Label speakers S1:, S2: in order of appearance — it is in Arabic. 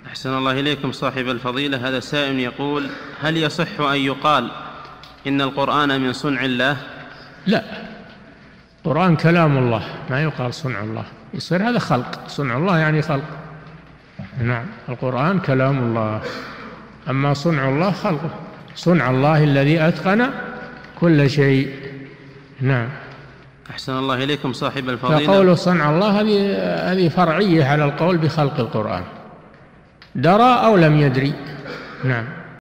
S1: أحسن الله إليكم صاحب الفضيلة. هذا سائل يقول: هل يصح أن يقال إن القرآن من صنع الله؟
S2: لا، القرآن كلام الله، ما يقال صنع الله، يصير هذا خلق. صنع الله يعني خلق. نعم، القرآن كلام الله، أما صنع الله خلقه. صنع الله الذي أتقن كل شيء. نعم.
S1: أحسن الله إليكم صاحب الفضيلة.
S2: فقول صنع الله هذه فرعية على القول بخلق القرآن، درى أو لم يدري. نعم.